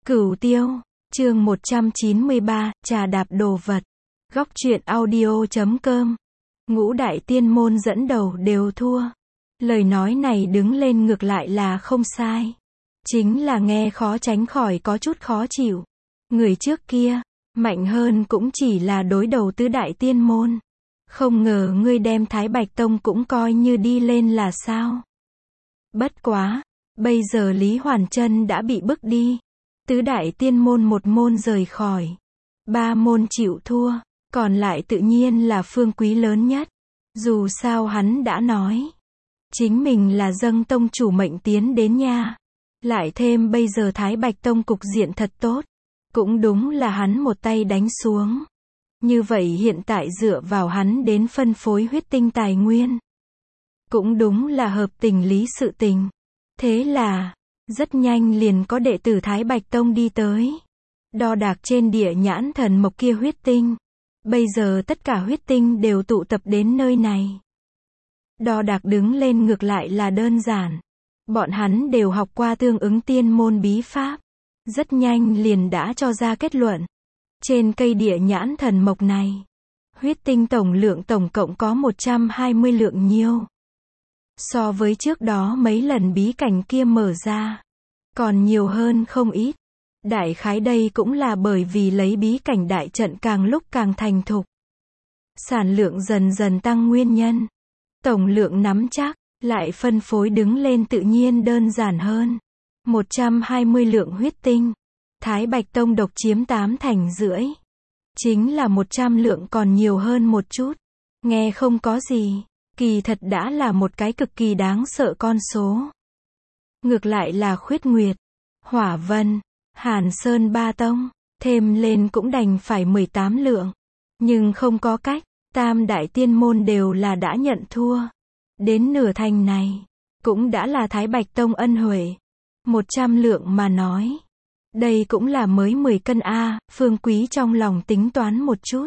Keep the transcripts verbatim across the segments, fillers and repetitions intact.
Cửu Tiêu, chương một trăm chín mươi ba, trà đạp đồ vật. Góc truyện audio chấm com. Ngũ đại tiên môn dẫn đầu đều thua. Lời nói này đứng lên ngược lại là không sai. Chính là nghe khó tránh khỏi có chút khó chịu. Người trước kia, mạnh hơn cũng chỉ là đối đầu tứ đại tiên môn. Không ngờ ngươi đem Thái Bạch Tông cũng coi như đi lên là sao? Bất quá, bây giờ Lý Hoàn Chân đã bị bức đi. Tứ đại tiên môn một môn rời khỏi. Ba môn chịu thua, còn lại tự nhiên là Phương Quý lớn nhất. Dù sao hắn đã nói, chính mình là dâng tông chủ mệnh tiến đến nha. Lại thêm bây giờ Thái Bạch Tông cục diện thật tốt. Cũng đúng là hắn một tay đánh xuống. Như vậy hiện tại dựa vào hắn đến phân phối huyết tinh tài nguyên. Cũng đúng là hợp tình lý sự tình. Thế là, rất nhanh liền có đệ tử Thái Bạch Tông đi tới. Đo đạc trên địa nhãn thần mộc kia huyết tinh. Bây giờ tất cả huyết tinh đều tụ tập đến nơi này. Đo đạc đứng lên ngược lại là đơn giản. Bọn hắn đều học qua tương ứng tiên môn bí pháp. Rất nhanh liền đã cho ra kết luận. Trên cây địa nhãn thần mộc này, huyết tinh tổng lượng tổng cộng có một trăm hai mươi lượng nhiêu. So với trước đó mấy lần bí cảnh kia mở ra, còn nhiều hơn không ít. Đại khái đây cũng là bởi vì lấy bí cảnh đại trận càng lúc càng thành thục. Sản lượng dần dần tăng nguyên nhân. Tổng lượng nắm chắc, lại phân phối đứng lên tự nhiên đơn giản hơn. một trăm hai mươi lượng huyết tinh. Thái Bạch Tông độc chiếm tám thành rưỡi. Chính là một trăm lượng còn nhiều hơn một chút. Nghe không có gì. Kỳ thật đã là một cái cực kỳ đáng sợ con số. Ngược lại là Khuyết Nguyệt, Hỏa Vân, Hàn Sơn ba tông, thêm lên cũng đành phải mười tám lượng. Nhưng không có cách, tam đại tiên môn đều là đã nhận thua. Đến nửa thành này, cũng đã là Thái Bạch Tông ân huệ. một trăm lượng mà nói. Đây cũng là mới mười cân A, Phương Quý trong lòng tính toán một chút.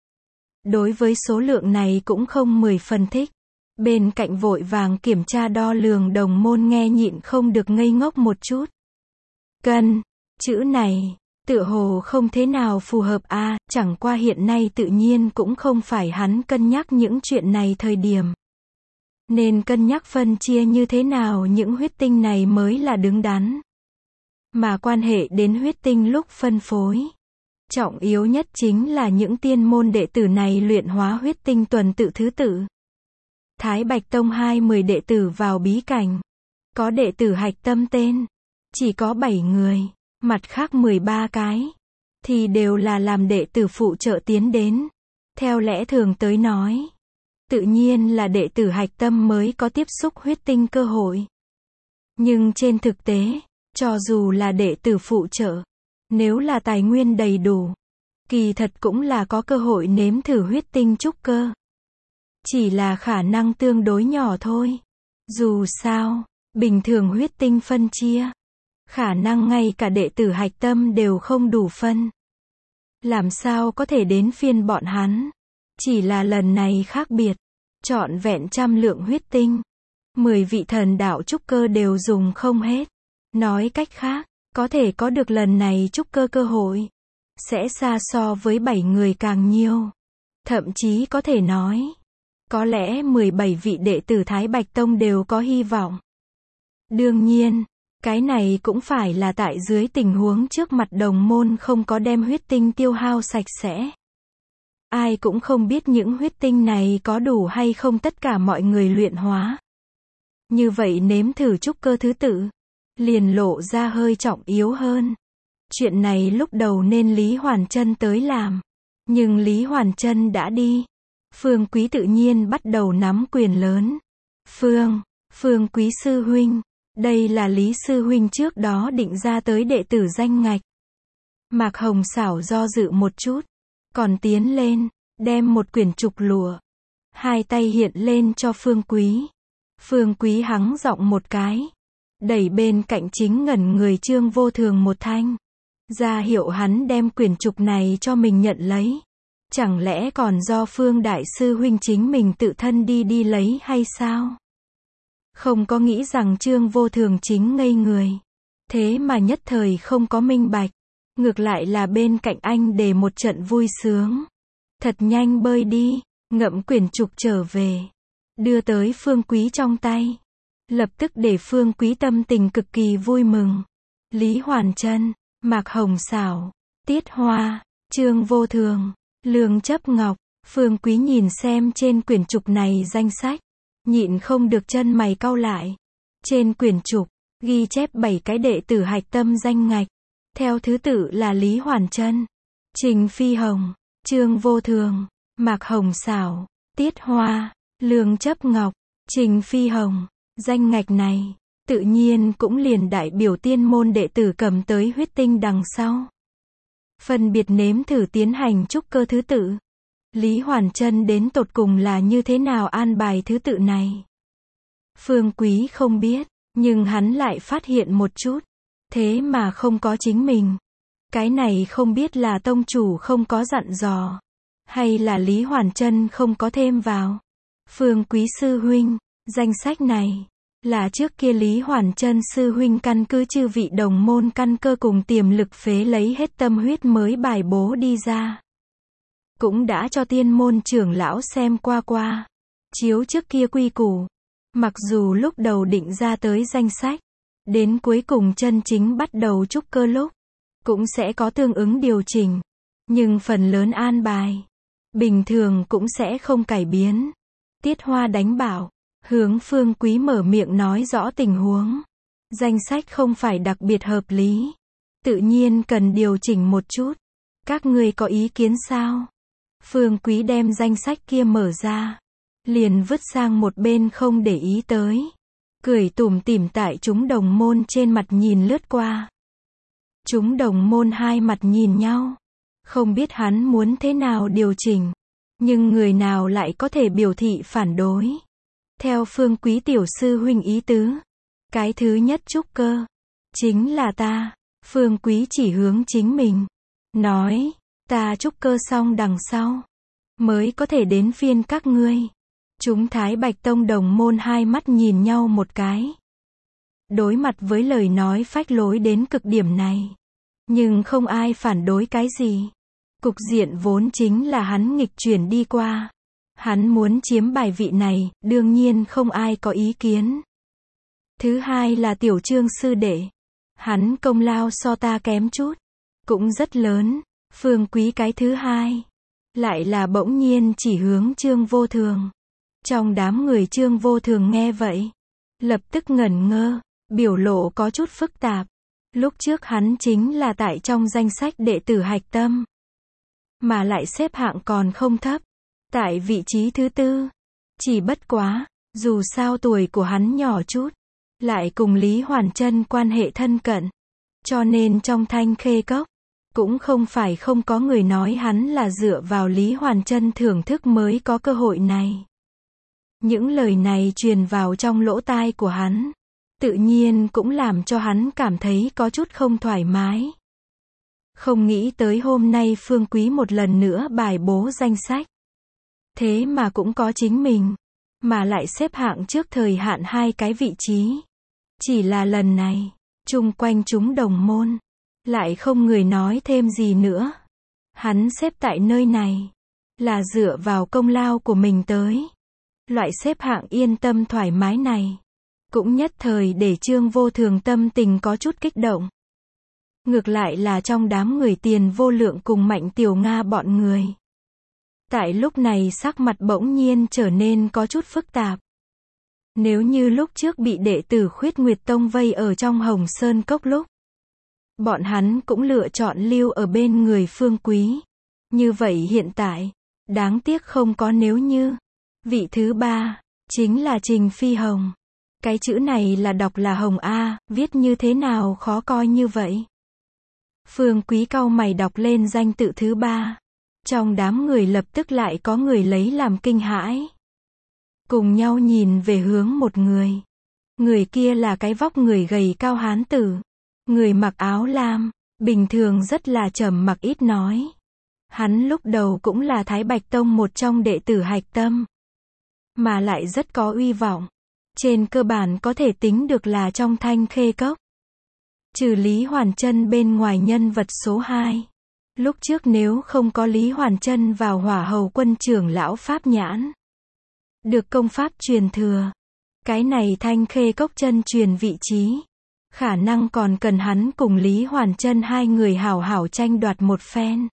Đối với số lượng này cũng không mười phần thích. Bên cạnh vội vàng kiểm tra đo lường đồng môn nghe nhịn không được ngây ngốc một chút. Cân, chữ này, tựa hồ không thế nào phù hợp a, chẳng qua hiện nay tự nhiên cũng không phải hắn cân nhắc những chuyện này thời điểm. Nên cân nhắc phân chia như thế nào những huyết tinh này mới là đứng đắn. Mà quan hệ đến huyết tinh lúc phân phối. Trọng yếu nhất chính là những tiên môn đệ tử này luyện hóa huyết tinh tuần tự thứ tự. Thái Bạch Tông hai mươi đệ tử vào bí cảnh. Có đệ tử hạch tâm tên. Chỉ có bảy người. Mặt khác mười ba cái. Thì đều là làm đệ tử phụ trợ tiến đến. Theo lẽ thường tới nói. Tự nhiên là đệ tử hạch tâm mới có tiếp xúc huyết tinh cơ hội. Nhưng trên thực tế, cho dù là đệ tử phụ trợ, nếu là tài nguyên đầy đủ, kỳ thật cũng là có cơ hội nếm thử huyết tinh trúc cơ. Chỉ là khả năng tương đối nhỏ thôi. Dù sao, bình thường huyết tinh phân chia, khả năng ngay cả đệ tử hạch tâm đều không đủ phân. Làm sao có thể đến phiên bọn hắn? Chỉ là lần này khác biệt, trọn vẹn trăm lượng huyết tinh. Mười vị thần đạo trúc cơ đều dùng không hết. Nói cách khác, có thể có được lần này trúc cơ cơ hội, sẽ xa so với bảy người càng nhiều. Thậm chí có thể nói, có lẽ mười bảy vị đệ tử Thái Bạch Tông đều có hy vọng. Đương nhiên, cái này cũng phải là tại dưới tình huống trước mặt đồng môn không có đem huyết tinh tiêu hao sạch sẽ. Ai cũng không biết những huyết tinh này có đủ hay không tất cả mọi người luyện hóa. Như vậy nếm thử trúc cơ thứ tự, liền lộ ra hơi trọng yếu hơn. Chuyện này lúc đầu nên Lý Hoàn Chân tới làm. Nhưng Lý Hoàn Chân đã đi. Phương Quý tự nhiên bắt đầu nắm quyền lớn. Phương, Phương Quý sư huynh. Đây là Lý sư huynh trước đó định ra tới đệ tử danh ngạch. Mạc Hồng xảo do dự một chút. Còn tiến lên, đem một quyển trục lụa. Hai tay hiện lên cho Phương Quý. Phương Quý hắng giọng một cái. Đẩy bên cạnh chính ngẩn người Trương Vô Thường một thanh. Ra hiệu hắn đem quyển trục này cho mình nhận lấy. Chẳng lẽ còn do Phương Đại sư huynh chính mình tự thân đi đi lấy hay sao? Không có nghĩ rằng Trương Vô Thường chính ngây người. Thế mà nhất thời không có minh bạch. Ngược lại là bên cạnh anh để một trận vui sướng. Thật nhanh bơi đi, ngậm quyển trục trở về. Đưa tới Phương Quý trong tay. Lập tức để Phương Quý tâm tình cực kỳ vui mừng. Lý Hoàn Trân, Mạc Hồng Xảo, Tiết Hoa, Trương Vô Thường, Lương Chấp Ngọc. Phương Quý nhìn xem trên quyển trục này danh sách. Nhịn không được chân mày cau lại. Trên quyển trục, ghi chép bảy cái đệ tử hạch tâm danh ngạch. Theo thứ tự là Lý Hoàn Trân, Trình Phi Hồng, Trương Vô Thường, Mạc Hồng Xảo, Tiết Hoa, Lương Chấp Ngọc, Trình Phi Hồng. Danh ngạch này, tự nhiên cũng liền đại biểu tiên môn đệ tử cầm tới huyết tinh đằng sau. Phân biệt nếm thử tiến hành trúc cơ thứ tự. Lý Hoàn Trân đến tột cùng là như thế nào an bài thứ tự này? Phương Quý không biết, nhưng hắn lại phát hiện một chút. Thế mà không có chính mình. Cái này không biết là tông chủ không có dặn dò, hay là Lý Hoàn Trân không có thêm vào. Phương Quý sư huynh, danh sách này là trước kia Lý Hoàn Trân sư huynh căn cứ chư vị đồng môn căn cơ cùng tiềm lực phế lấy hết tâm huyết mới bài bố đi ra. Cũng đã cho tiên môn trưởng lão xem qua qua. Chiếu trước kia quy củ. Mặc dù lúc đầu định ra tới danh sách, đến cuối cùng chân chính bắt đầu trúc cơ lúc, cũng sẽ có tương ứng điều chỉnh. Nhưng phần lớn an bài, bình thường cũng sẽ không cải biến. Tiết Hoa đánh bảo, hướng Phương Quý mở miệng nói rõ tình huống. Danh sách không phải đặc biệt hợp lý. Tự nhiên cần điều chỉnh một chút. Các ngươi có ý kiến sao? Phương Quý đem danh sách kia mở ra. Liền vứt sang một bên không để ý tới. Cười tủm tỉm tại chúng đồng môn trên mặt nhìn lướt qua. Chúng đồng môn hai mặt nhìn nhau. Không biết hắn muốn thế nào điều chỉnh. Nhưng người nào lại có thể biểu thị phản đối. Theo Phương Quý tiểu sư huynh ý tứ. Cái thứ nhất trúc cơ. Chính là ta. Phương Quý chỉ hướng chính mình. Nói. Ta trúc cơ xong đằng sau. Mới có thể đến phiên các ngươi. Chúng Thái Bạch Tông đồng môn hai mắt nhìn nhau một cái. Đối mặt với lời nói phách lối đến cực điểm này. Nhưng không ai phản đối cái gì. Cục diện vốn chính là hắn nghịch chuyển đi qua. Hắn muốn chiếm bài vị này, đương nhiên không ai có ý kiến. Thứ hai là tiểu Trương sư đệ. Hắn công lao so ta kém chút. Cũng rất lớn. Phương Quý cái thứ hai. Lại là bỗng nhiên chỉ hướng Trương Vô Thường. Trong đám người Trương Vô Thường nghe vậy. Lập tức ngẩn ngơ. Biểu lộ có chút phức tạp. Lúc trước hắn chính là tại trong danh sách đệ tử hạch tâm. Mà lại xếp hạng còn không thấp. Tại vị trí thứ tư. Chỉ bất quá. Dù sao tuổi của hắn nhỏ chút. Lại cùng Lý Hoàn Trân quan hệ thân cận. Cho nên trong Thanh Khê Cốc. Cũng không phải không có người nói hắn là dựa vào Lý Hoàn Trân thưởng thức mới có cơ hội này. Những lời này truyền vào trong lỗ tai của hắn. Tự nhiên cũng làm cho hắn cảm thấy có chút không thoải mái. Không nghĩ tới hôm nay Phương Quý một lần nữa bài bố danh sách. Thế mà cũng có chính mình. Mà lại xếp hạng trước thời hạn hai cái vị trí. Chỉ là lần này, chung quanh chúng đồng môn. Lại không người nói thêm gì nữa. Hắn xếp tại nơi này. Là dựa vào công lao của mình tới. Loại xếp hạng yên tâm thoải mái này. Cũng nhất thời để Trương Vô Thường tâm tình có chút kích động. Ngược lại là trong đám người Tiền Vô Lượng cùng Mạnh Tiểu Nga bọn người. Tại lúc này sắc mặt bỗng nhiên trở nên có chút phức tạp. Nếu như lúc trước bị đệ tử Khuyết Nguyệt Tông vây ở trong Hồng Sơn Cốc lúc. Bọn hắn cũng lựa chọn lưu ở bên người Phương Quý. Như vậy hiện tại, đáng tiếc không có nếu như. Vị thứ ba, chính là Trình Phi Hồng. Cái chữ này là đọc là Hồng A, viết như thế nào khó coi như vậy. Phương Quý cau mày đọc lên danh tự thứ ba. Trong đám người lập tức lại có người lấy làm kinh hãi. Cùng nhau nhìn về hướng một người. Người kia là cái vóc người gầy cao hán tử. Người mặc áo lam, bình thường rất là trầm mặc ít nói. Hắn lúc đầu cũng là Thái Bạch Tông một trong đệ tử hạch tâm. Mà lại rất có uy vọng. Trên cơ bản có thể tính được là trong Thanh Khê Cốc. Trừ Lý Hoàn Trân bên ngoài nhân vật số hai. Lúc trước nếu không có Lý Hoàn Trân vào Hỏa Hầu Quân trưởng lão Pháp Nhãn, được công pháp truyền thừa, cái này Thanh Khê Cốc chân truyền vị trí, khả năng còn cần hắn cùng Lý Hoàn Trân hai người hảo hảo tranh đoạt một phen.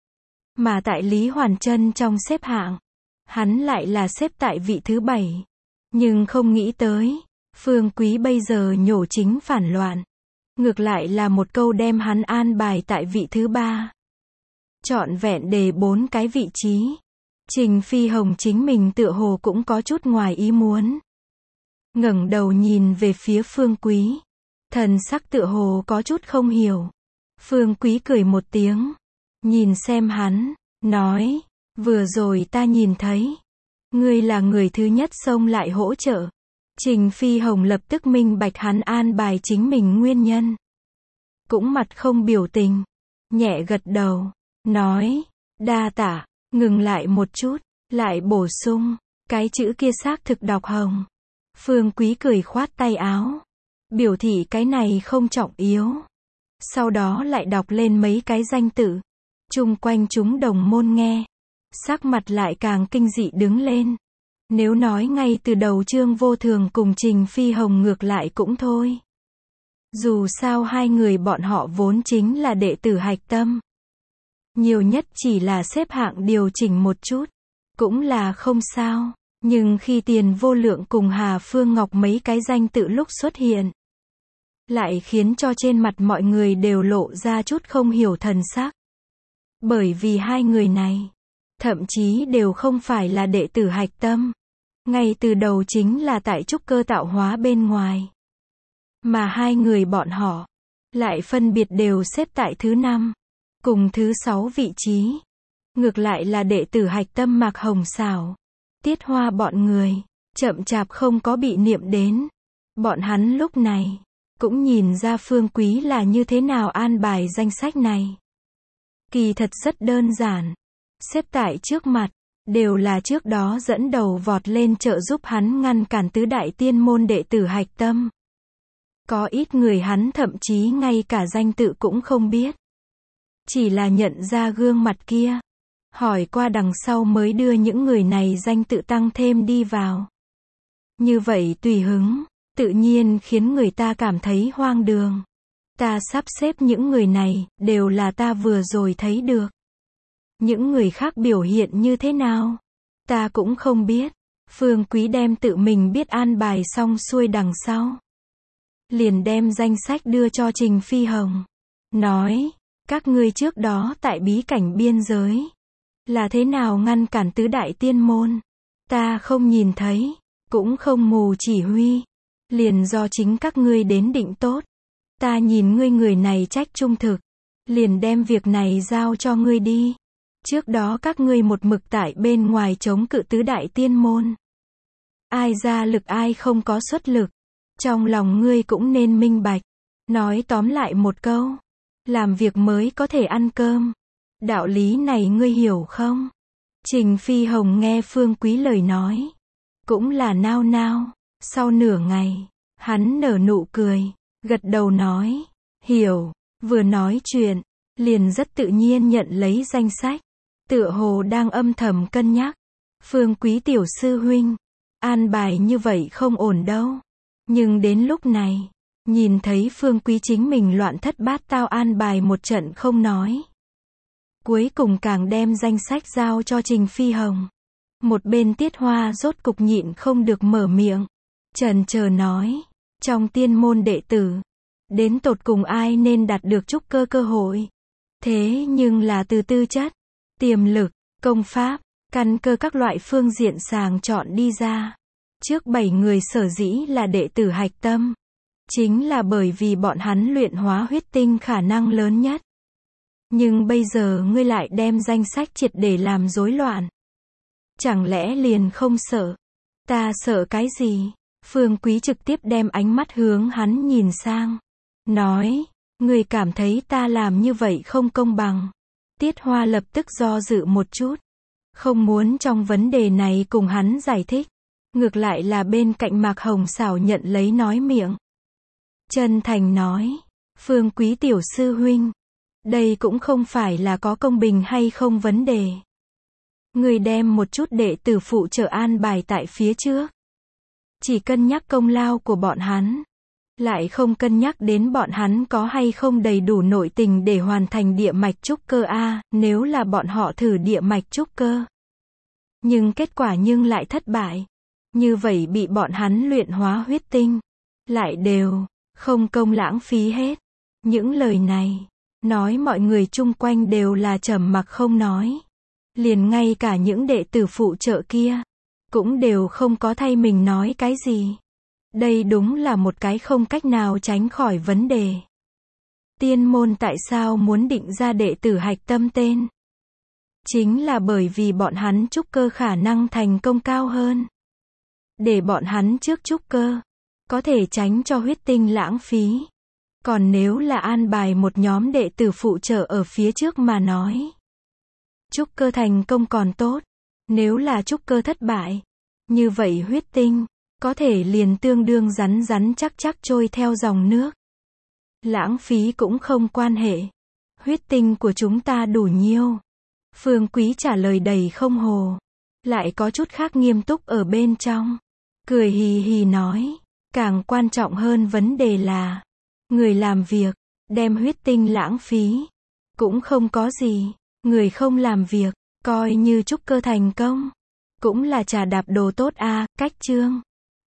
Mà tại Lý Hoàn Trân trong xếp hạng, hắn lại là xếp tại vị thứ bảy. Nhưng không nghĩ tới, Phương Quý bây giờ nhổ chính phản loạn. Ngược lại là một câu đem hắn an bài tại vị thứ ba. Trọn vẹn đề bốn cái vị trí. Trình Phi Hồng chính mình tựa hồ cũng có chút ngoài ý muốn. Ngẩng đầu nhìn về phía Phương Quý. Thần sắc tựa hồ có chút không hiểu. Phương Quý cười một tiếng. Nhìn xem hắn, nói, vừa rồi ta nhìn thấy. Ngươi là người thứ nhất xông lại hỗ trợ. Trình Phi Hồng lập tức minh bạch hắn an bài chính mình nguyên nhân. Cũng mặt không biểu tình. Nhẹ gật đầu. Nói, đa tạ, ngừng lại một chút, lại bổ sung, cái chữ kia xác thực đọc Hồng. Phương Quý cười khoát tay áo, biểu thị cái này không trọng yếu. Sau đó lại đọc lên mấy cái danh tự. Chung quanh chúng đồng môn nghe, sắc mặt lại càng kinh dị đứng lên. Nếu nói ngay từ đầu Trương Vô Thường cùng Trình Phi Hồng ngược lại cũng thôi. Dù sao hai người bọn họ vốn chính là đệ tử hạch tâm. Nhiều nhất chỉ là xếp hạng điều chỉnh một chút. Cũng là không sao. Nhưng khi Tiền Vô Lượng cùng Hà Phương Ngọc mấy cái danh tự lúc xuất hiện, lại khiến cho trên mặt mọi người đều lộ ra chút không hiểu thần sắc. Bởi vì hai người này, thậm chí đều không phải là đệ tử hạch tâm. Ngay từ đầu chính là tại trúc cơ tạo hóa bên ngoài. Mà hai người bọn họ, lại phân biệt đều xếp tại thứ năm, cùng thứ sáu vị trí. Ngược lại là đệ tử hạch tâm Mạc Hồng Xảo, Tiết Hoa bọn người, chậm chạp không có bị niệm đến. Bọn hắn lúc này, cũng nhìn ra Phương Quý là như thế nào an bài danh sách này. Kỳ thật rất đơn giản. Xếp tại trước mặt, đều là trước đó dẫn đầu vọt lên trợ giúp hắn ngăn cản tứ đại tiên môn đệ tử hạch tâm. Có ít người hắn thậm chí ngay cả danh tự cũng không biết. Chỉ là nhận ra gương mặt kia. Hỏi qua đằng sau mới đưa những người này danh tự tăng thêm đi vào. Như vậy tùy hứng, tự nhiên khiến người ta cảm thấy hoang đường. Ta sắp xếp những người này, đều là ta vừa rồi thấy được. Những người khác biểu hiện như thế nào? Ta cũng không biết. Phương Quý đem tự mình biết an bài xong xuôi đằng sau. Liền đem danh sách đưa cho Trình Phi Hồng. Nói, các ngươi trước đó tại bí cảnh biên giới, là thế nào ngăn cản tứ đại tiên môn? Ta không nhìn thấy, cũng không mù chỉ huy. Liền do chính các ngươi đến định tốt. Ta nhìn ngươi người này trách trung thực. Liền đem việc này giao cho ngươi đi. Trước đó các ngươi một mực tại bên ngoài chống cự tứ đại tiên môn. Ai ra lực ai không có xuất lực. Trong lòng ngươi cũng nên minh bạch. Nói tóm lại một câu. Làm việc mới có thể ăn cơm. Đạo lý này ngươi hiểu không? Trình Phi Hồng nghe Phương Quý lời nói. Cũng là nao nao. Sau nửa ngày, hắn nở nụ cười. Gật đầu nói. Hiểu. Vừa nói chuyện, liền rất tự nhiên nhận lấy danh sách. Tựa hồ đang âm thầm cân nhắc. Phương Quý tiểu sư huynh, an bài như vậy không ổn đâu. Nhưng đến lúc này, nhìn thấy Phương Quý chính mình loạn thất bát tao an bài một trận không nói. Cuối cùng càng đem danh sách giao cho Trình Phi Hồng. Một bên Tiết Hoa rốt cục nhịn không được mở miệng. Chần chờ nói, trong tiên môn đệ tử, đến tột cùng ai nên đạt được trúc cơ cơ hội. Thế nhưng là từ tư chất, tiềm lực, công pháp, căn cơ các loại phương diện sàng chọn đi ra. Trước bảy người sở dĩ là đệ tử hạch tâm. Chính là bởi vì bọn hắn luyện hóa huyết tinh khả năng lớn nhất. Nhưng bây giờ ngươi lại đem danh sách triệt để làm rối loạn. Chẳng lẽ liền không sợ? Ta sợ cái gì? Phương Quý trực tiếp đem ánh mắt hướng hắn nhìn sang. Nói, ngươi cảm thấy ta làm như vậy không công bằng. Tiết Hoa lập tức do dự một chút. Không muốn trong vấn đề này cùng hắn giải thích. Ngược lại là bên cạnh Mạc Hồng Xảo nhận lấy nói miệng. Chân thành nói, Phương Quý tiểu sư huynh, đây cũng không phải là có công bình hay không vấn đề. Người đem một chút đệ tử phụ trợ an bài tại phía trước. Chỉ cân nhắc công lao của bọn hắn. Lại không cân nhắc đến bọn hắn có hay không đầy đủ nội tình để hoàn thành địa mạch trúc cơ a, nếu là bọn họ thử địa mạch trúc cơ. Nhưng kết quả nhưng lại thất bại. Như vậy bị bọn hắn luyện hóa huyết tinh. Lại đều, không công lãng phí hết. Những lời này, nói mọi người chung quanh đều là trầm mặc không nói. Liền ngay cả những đệ tử phụ trợ kia, cũng đều không có thay mình nói cái gì. Đây đúng là một cái không cách nào tránh khỏi vấn đề. Tiên môn tại sao muốn định ra đệ tử hạch tâm tên? Chính là bởi vì bọn hắn trúc cơ khả năng thành công cao hơn. Để bọn hắn trước trúc cơ, có thể tránh cho huyết tinh lãng phí. Còn nếu là an bài một nhóm đệ tử phụ trợ ở phía trước mà nói. Trúc cơ thành công còn tốt. Nếu là trúc cơ thất bại, như vậy huyết tinh, có thể liền tương đương rắn rắn chắc chắc trôi theo dòng nước. Lãng phí cũng không quan hệ. Huyết tinh của chúng ta đủ nhiều. Phương Quý trả lời đầy không hồ. Lại có chút khác nghiêm túc ở bên trong. Cười hì hì nói. Càng quan trọng hơn vấn đề là, người làm việc, đem huyết tinh lãng phí. Cũng không có gì. Người không làm việc, coi như trúc cơ thành công. Cũng là trà đạp đồ tốt a, cách chương.